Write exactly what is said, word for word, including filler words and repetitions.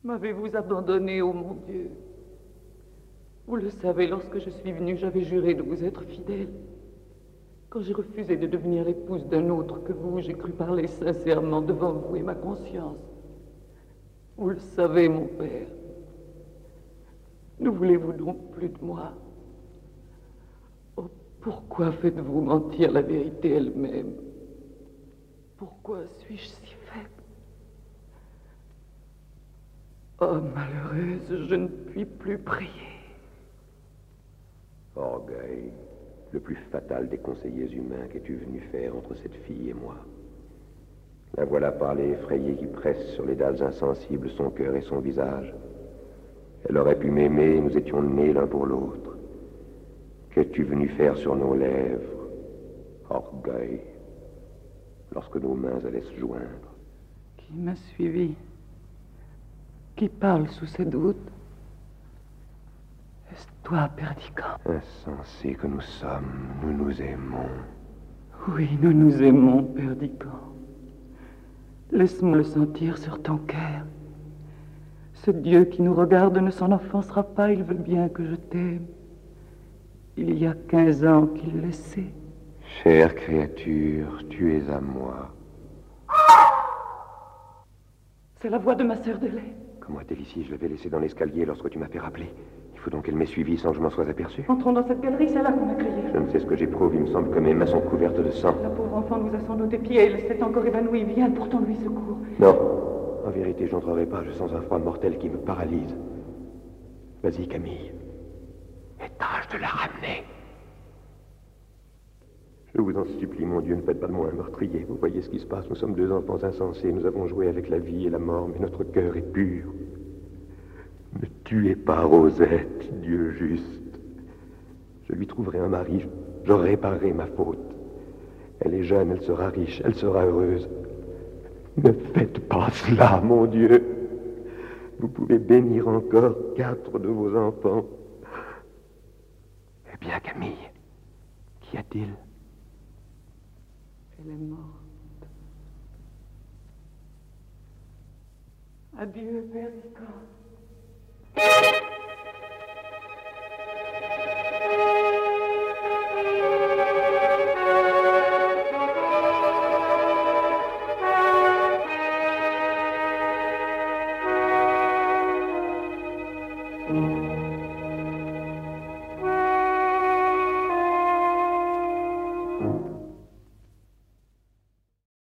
M'avez-vous abandonné, ô mon Dieu? Vous le savez, lorsque je suis venue, j'avais juré de vous être fidèle. Quand j'ai refusé de devenir l'épouse d'un autre que vous, j'ai cru parler sincèrement devant vous et ma conscience. Vous le savez, mon père. Ne voulez-vous donc plus de moi? Oh, pourquoi faites-vous mentir la vérité elle-même? Pourquoi suis-je si faible? Oh, malheureuse, je ne puis plus prier. Orgueil, le plus fatal des conseillers humains qu'es-tu venu faire entre cette fille et moi? La voilà parler effrayée qui presse sur les dalles insensibles son cœur et son visage. Elle aurait pu m'aimer, nous étions nés l'un pour l'autre. Qu'es-tu venu faire sur nos lèvres? Orgueil, lorsque nos mains allaient se joindre. Qui m'a suivi? Qui parle sous ces doutes? Est-ce toi, Perdiccas? Insensés que nous sommes, nous nous aimons. Oui, nous nous aimons, Perdiccas. Laisse-moi le sentir sur ton cœur. Ce Dieu qui nous regarde ne s'en offensera pas, il veut bien que je t'aime. Il y a quinze ans qu'il le sait. Chère créature, tu es à moi. C'est la voix de ma sœur de lait. Comment est-elle ici? Je l'avais laissée dans l'escalier lorsque tu m'as fait rappeler. Il faut donc qu'elle m'ait suivi sans que je m'en sois aperçu. Entrons dans cette galerie, c'est là qu'on a crié. Je ne sais ce que j'éprouve, il me semble que mes mains sont couvertes de sang. La pauvre enfant nous a sans doute épiés, elle s'est encore évanouie. Viens, portons-lui secours. Non, en vérité, j'entrerai pas, je sens un froid mortel qui me paralyse. Vas-y, Camille. Et tâche de la ramener. Je vous en supplie, mon Dieu, ne faites pas de moi un meurtrier. Vous voyez ce qui se passe, nous sommes deux enfants insensés, nous avons joué avec la vie et la mort, mais notre cœur est pur. Ne tuez pas Rosette, Dieu juste. Je lui trouverai un mari, je réparerai ma faute. Elle est jeune, elle sera riche, elle sera heureuse. Ne faites pas cela, mon Dieu. Vous pouvez bénir encore quatre de vos enfants. Eh bien, Camille, qu'y a-t-il? Elle est morte. Adieu, Perdiccas.